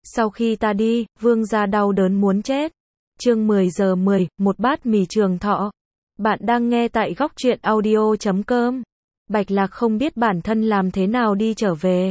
Sau khi ta đi, vương gia đau đớn muốn chết. Chương 10 giờ 10, một bát mì Trường Thọ. Bạn đang nghe tại góc truyện audio.com. Bạch Lạc không biết bản thân làm thế nào đi trở về.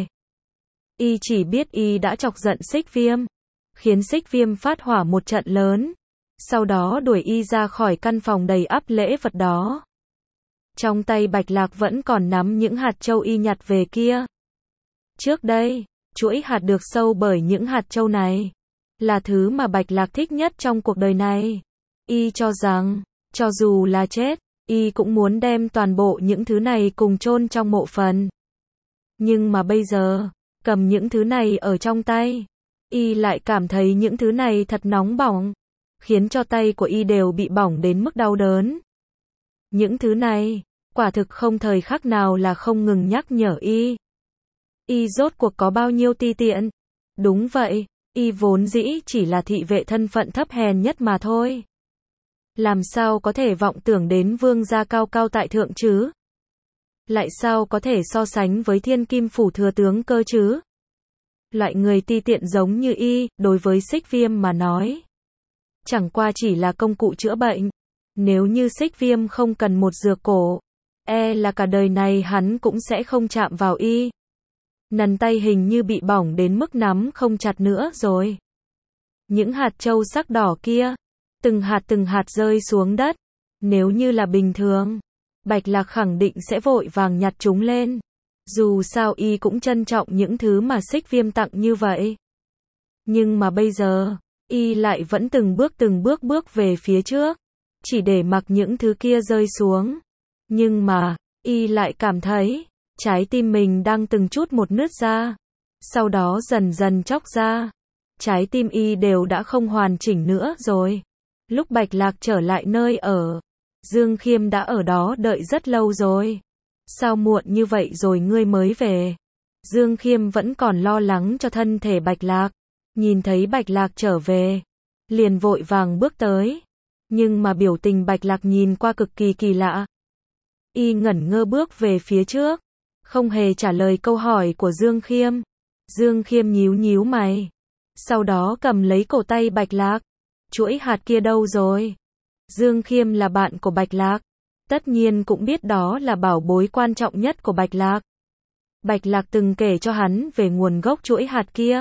Y chỉ biết y đã chọc giận Xích Viêm, khiến Xích Viêm phát hỏa một trận lớn. Sau đó đuổi y ra khỏi căn phòng đầy ắp lễ vật đó. Trong tay Bạch Lạc vẫn còn nắm những hạt châu y nhặt về kia. Trước đây, chuỗi hạt được sâu bởi những hạt châu này là thứ mà Bạch Lạc thích nhất trong cuộc đời này. Y cho rằng, cho dù là chết, y cũng muốn đem toàn bộ những thứ này cùng chôn trong mộ phần. Nhưng mà bây giờ, cầm những thứ này ở trong tay, y lại cảm thấy những thứ này thật nóng bỏng, khiến cho tay của y đều bị bỏng đến mức đau đớn. Những thứ này, quả thực không thời khắc nào là không ngừng nhắc nhở y. Y rốt cuộc có bao nhiêu ti tiện? Đúng vậy, y vốn dĩ chỉ là thị vệ thân phận thấp hèn nhất mà thôi. Làm sao có thể vọng tưởng đến vương gia cao cao tại thượng chứ? Lại sao có thể so sánh với thiên kim phủ thừa tướng cơ chứ? Loại người ti tiện giống như y, đối với Xích Viêm mà nói, chẳng qua chỉ là công cụ chữa bệnh. Nếu như Xích Viêm không cần một dược cổ, là cả đời này hắn cũng sẽ không chạm vào y. Nần tay hình như bị bỏng đến mức nắm không chặt nữa rồi. Những hạt châu sắc đỏ kia, từng hạt rơi xuống đất. Nếu như là bình thường, Bạch Lạc khẳng định sẽ vội vàng nhặt chúng lên. Dù sao y cũng trân trọng những thứ mà Xích Viêm tặng như vậy. Nhưng mà bây giờ, y lại vẫn từng bước về phía trước, chỉ để mặc những thứ kia rơi xuống. Nhưng mà, y lại cảm thấy, trái tim mình đang từng chút một nứt ra, sau đó dần dần chóc ra. Trái tim y đều đã không hoàn chỉnh nữa rồi. Lúc Bạch Lạc trở lại nơi ở, Dương Khiêm đã ở đó đợi rất lâu rồi. Sao muộn như vậy rồi ngươi mới về? Dương Khiêm vẫn còn lo lắng cho thân thể Bạch Lạc. Nhìn thấy Bạch Lạc trở về, liền vội vàng bước tới. Nhưng mà biểu tình Bạch Lạc nhìn qua cực kỳ kỳ lạ. Y ngẩn ngơ bước về phía trước, không hề trả lời câu hỏi của Dương Khiêm. Dương Khiêm nhíu mày, sau đó cầm lấy cổ tay Bạch Lạc. Chuỗi hạt kia đâu rồi? Dương Khiêm là bạn của Bạch Lạc, tất nhiên cũng biết đó là bảo bối quan trọng nhất của Bạch Lạc. Bạch Lạc từng kể cho hắn về nguồn gốc chuỗi hạt kia.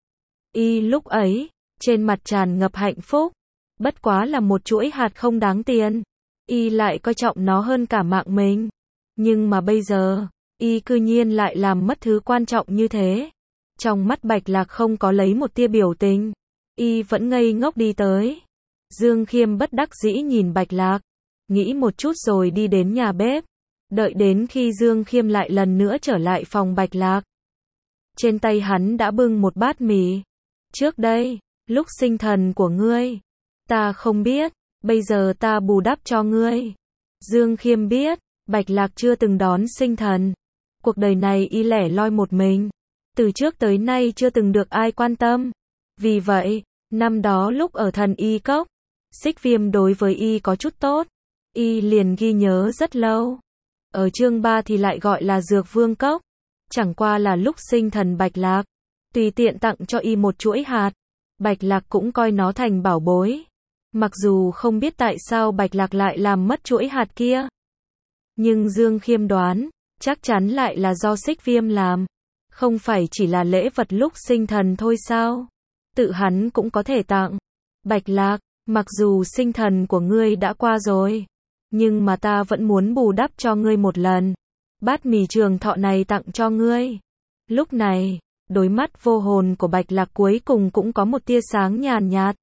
Y lúc ấy, trên mặt tràn ngập hạnh phúc, bất quá là một chuỗi hạt không đáng tiền. Y lại coi trọng nó hơn cả mạng mình. Nhưng mà bây giờ, y cư nhiên lại làm mất thứ quan trọng như thế. Trong mắt Bạch Lạc không có lấy một tia biểu tình. Y vẫn ngây ngốc đi tới. Dương Khiêm bất đắc dĩ nhìn Bạch Lạc, nghĩ một chút rồi đi đến nhà bếp. Đợi đến khi Dương Khiêm lại lần nữa trở lại phòng Bạch Lạc, trên tay hắn đã bưng một bát mì. Trước đây, lúc sinh thần của ngươi, ta không biết, bây giờ ta bù đắp cho ngươi. Dương Khiêm biết, Bạch Lạc chưa từng đón sinh thần. Cuộc đời này y lẻ loi một mình, từ trước tới nay chưa từng được ai quan tâm. Vì vậy, năm đó lúc ở Thần Y Cốc, Xích Viêm đối với y có chút tốt, y liền ghi nhớ rất lâu. Ở chương 3 thì lại gọi là Dược Vương Cốc. Chẳng qua là lúc sinh thần Bạch Lạc, tùy tiện tặng cho y một chuỗi hạt. Bạch Lạc cũng coi nó thành bảo bối. Mặc dù không biết tại sao Bạch Lạc lại làm mất chuỗi hạt kia, nhưng Dương Khiêm đoán, chắc chắn lại là do Xích Viêm làm. Không phải chỉ là lễ vật lúc sinh thần thôi sao? Tự hắn cũng có thể tặng. Bạch Lạc, mặc dù sinh thần của ngươi đã qua rồi, nhưng mà ta vẫn muốn bù đắp cho ngươi một lần. Bát mì Trường Thọ này tặng cho ngươi. Lúc này, đôi mắt vô hồn của Bạch Lạc cuối cùng cũng có một tia sáng nhàn nhạt.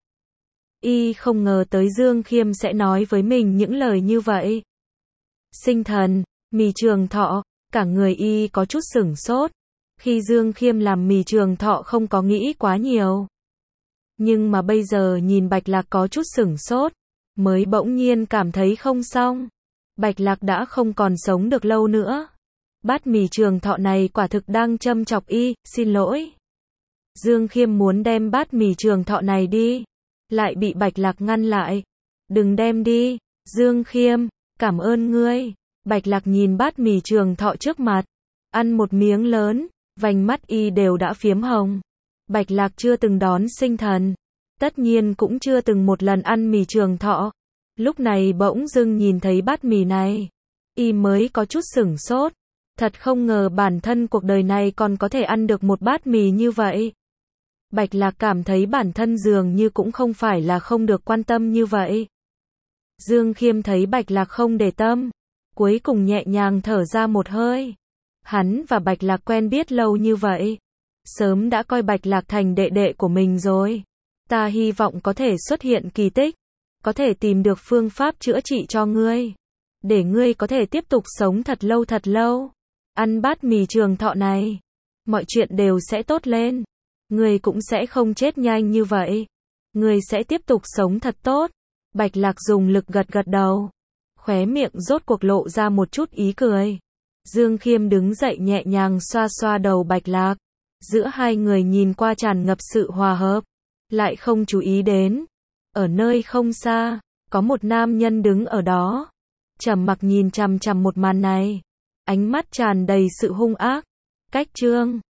Y không ngờ tới Dương Khiêm sẽ nói với mình những lời như vậy. Sinh thần, mì Trường Thọ, cả người y có chút sửng sốt. Khi Dương Khiêm làm mì Trường Thọ không có nghĩ quá nhiều. Nhưng mà bây giờ nhìn Bạch Lạc có chút sửng sốt, mới bỗng nhiên cảm thấy không xong. Bạch Lạc đã không còn sống được lâu nữa. Bát mì Trường Thọ này quả thực đang châm chọc y, xin lỗi. Dương Khiêm muốn đem bát mì Trường Thọ này đi, lại bị Bạch Lạc ngăn lại. Đừng đem đi, Dương Khiêm, cảm ơn ngươi. Bạch Lạc nhìn bát mì Trường Thọ trước mặt, ăn một miếng lớn, vành mắt y đều đã phiếm hồng. Bạch Lạc chưa từng đón sinh thần. Tất nhiên cũng chưa từng một lần ăn mì Trường Thọ. Lúc này bỗng dưng nhìn thấy bát mì này. Y mới có chút sửng sốt. Thật không ngờ bản thân cuộc đời này còn có thể ăn được một bát mì như vậy. Bạch Lạc cảm thấy bản thân dường như cũng không phải là không được quan tâm như vậy. Dương Khiêm thấy Bạch Lạc không để tâm, cuối cùng nhẹ nhàng thở ra một hơi. Hắn và Bạch Lạc quen biết lâu như vậy, sớm đã coi Bạch Lạc thành đệ đệ của mình rồi. Ta hy vọng có thể xuất hiện kỳ tích, có thể tìm được phương pháp chữa trị cho ngươi, để ngươi có thể tiếp tục sống thật lâu. Ăn bát mì Trường Thọ này, mọi chuyện đều sẽ tốt lên. Ngươi cũng sẽ không chết nhanh như vậy. Ngươi sẽ tiếp tục sống thật tốt. Bạch Lạc dùng lực gật đầu. Khóe miệng rốt cuộc lộ ra một chút ý cười. Dương Khiêm đứng dậy nhẹ nhàng xoa xoa đầu Bạch Lạc. Giữa hai người nhìn qua tràn ngập sự hòa hợp. Lại không chú ý đến. Ở nơi không xa, có một nam nhân đứng ở đó. Trầm mặc nhìn chằm chằm một màn này. Ánh mắt tràn đầy sự hung ác. Cách Trương